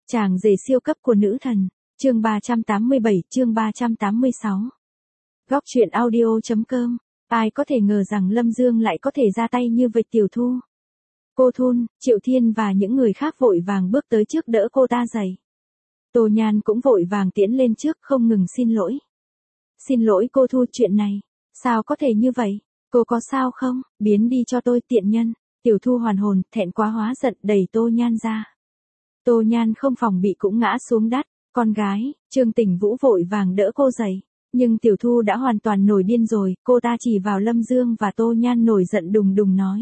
Chàng rể siêu cấp của nữ thần, chương 387, chương 386. Góc truyện audio.com. Ai có thể ngờ rằng Lâm Dương lại có thể ra tay như vậy Tiểu Thu. Cô Thun, Triệu Thiên và những người khác vội vàng bước tới trước đỡ cô ta dậy. Tô Nhan cũng vội vàng tiến lên trước không ngừng xin lỗi. Xin lỗi cô Thu, chuyện này, sao có thể như vậy, cô có sao không, biến đi cho tôi tiện nhân. Tiểu Thu hoàn hồn, thẹn quá hóa giận đẩy Tô Nhan ra. Tô Nhan không phòng bị cũng ngã xuống đất, con gái, Trương Tỉnh Vũ vội vàng đỡ cô dậy. Nhưng Tiểu Thu đã hoàn toàn nổi điên rồi, cô ta chỉ vào Lâm Dương và Tô Nhan nổi giận đùng đùng nói.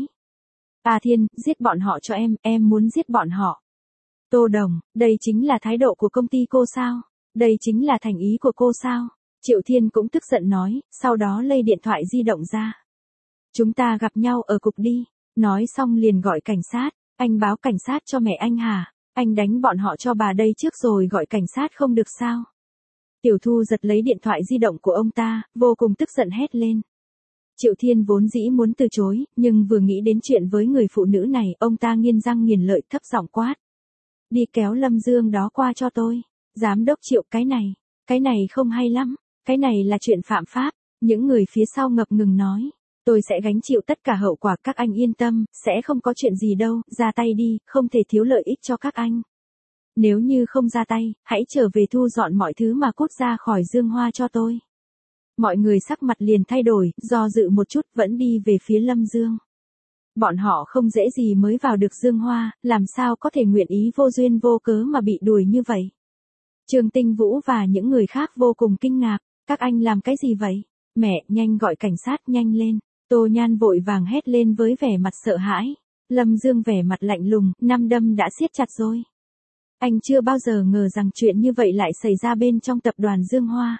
A Thiên, giết bọn họ cho em muốn giết bọn họ. Tô Đồng, đây chính là thái độ của công ty cô sao? Đây chính là thành ý của cô sao? Triệu Thiên cũng tức giận nói, sau đó lấy điện thoại di động ra. Chúng ta gặp nhau ở cục đi, nói xong liền gọi cảnh sát, anh báo cảnh sát cho mẹ anh hả? Anh đánh bọn họ cho bà đây trước rồi gọi cảnh sát không được sao? Tiểu Thu giật lấy điện thoại di động của ông ta, vô cùng tức giận hét lên. Triệu Thiên vốn dĩ muốn từ chối, nhưng vừa nghĩ đến chuyện với người phụ nữ này, ông ta nghiến răng nghiến lợi thấp giọng quát. Đi kéo Lâm Dương đó qua cho tôi. Giám đốc Triệu, cái này không hay lắm, cái này là chuyện phạm pháp. Những người phía sau ngập ngừng nói. Tôi sẽ gánh chịu tất cả hậu quả, các anh yên tâm, sẽ không có chuyện gì đâu, ra tay đi, không thể thiếu lợi ích cho các anh. Nếu như không ra tay, hãy trở về thu dọn mọi thứ mà cút ra khỏi Dương Hoa cho tôi. Mọi người sắc mặt liền thay đổi, do dự một chút vẫn đi về phía Lâm Dương. Bọn họ không dễ gì mới vào được Dương Hoa, làm sao có thể nguyện ý vô duyên vô cớ mà bị đuổi như vậy. Trương Tinh Vũ và những người khác vô cùng kinh ngạc, các anh làm cái gì vậy? Mẹ, nhanh gọi cảnh sát, nhanh lên. Tô Nhan vội vàng hét lên với vẻ mặt sợ hãi. Lâm Dương vẻ mặt lạnh lùng, năm đâm đã siết chặt rồi. Anh chưa bao giờ ngờ rằng chuyện như vậy lại xảy ra bên trong tập đoàn Dương Hoa.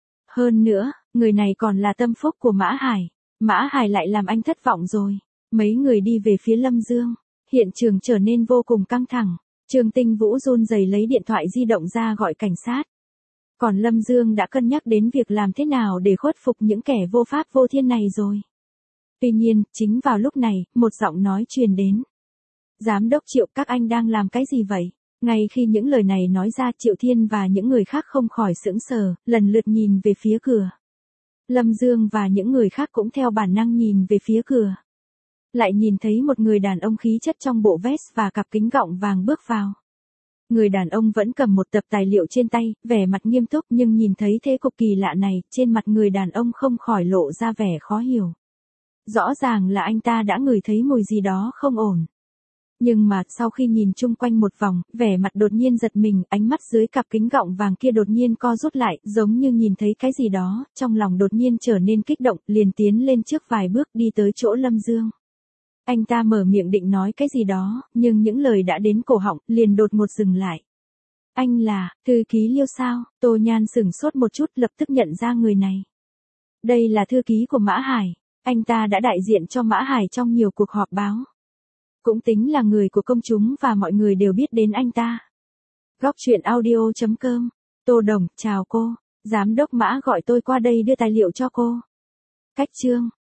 Hơn nữa, người này còn là tâm phúc của Mã Hải. Mã Hải lại làm anh thất vọng rồi. Mấy người đi về phía Lâm Dương. Hiện trường trở nên vô cùng căng thẳng. Trương Tinh Vũ run rẩy lấy điện thoại di động ra gọi cảnh sát. Còn Lâm Dương đã cân nhắc đến việc làm thế nào để khuất phục những kẻ vô pháp vô thiên này rồi. Tuy nhiên, chính vào lúc này, một giọng nói truyền đến. Giám đốc Triệu, các anh đang làm cái gì vậy? Ngay khi những lời này nói ra, Triệu Thiên và những người khác không khỏi sững sờ, lần lượt nhìn về phía cửa. Lâm Dương và những người khác cũng theo bản năng nhìn về phía cửa. Lại nhìn thấy một người đàn ông khí chất trong bộ vest và cặp kính gọng vàng bước vào. Người đàn ông vẫn cầm một tập tài liệu trên tay, vẻ mặt nghiêm túc, nhưng nhìn thấy thế cục kỳ lạ này, trên mặt người đàn ông không khỏi lộ ra vẻ khó hiểu. Rõ ràng là anh ta đã ngửi thấy mùi gì đó không ổn. Nhưng mà, sau khi nhìn chung quanh một vòng, vẻ mặt đột nhiên giật mình, ánh mắt dưới cặp kính gọng vàng kia đột nhiên co rút lại, giống như nhìn thấy cái gì đó, trong lòng đột nhiên trở nên kích động, liền tiến lên trước vài bước đi tới chỗ Lâm Dương. Anh ta mở miệng định nói cái gì đó, nhưng những lời đã đến cổ họng, liền đột ngột dừng lại. Anh là, thư ký Liêu sao? Tô Nhan sửng sốt một chút, lập tức nhận ra người này. Đây là thư ký của Mã Hải, anh ta đã đại diện cho Mã Hải trong nhiều cuộc họp báo. Cũng tính là người của công chúng và mọi người đều biết đến anh ta. Góc truyện audio.com. Tô Đồng, chào cô. Giám đốc Mã gọi tôi qua đây đưa tài liệu cho cô. Cách chương.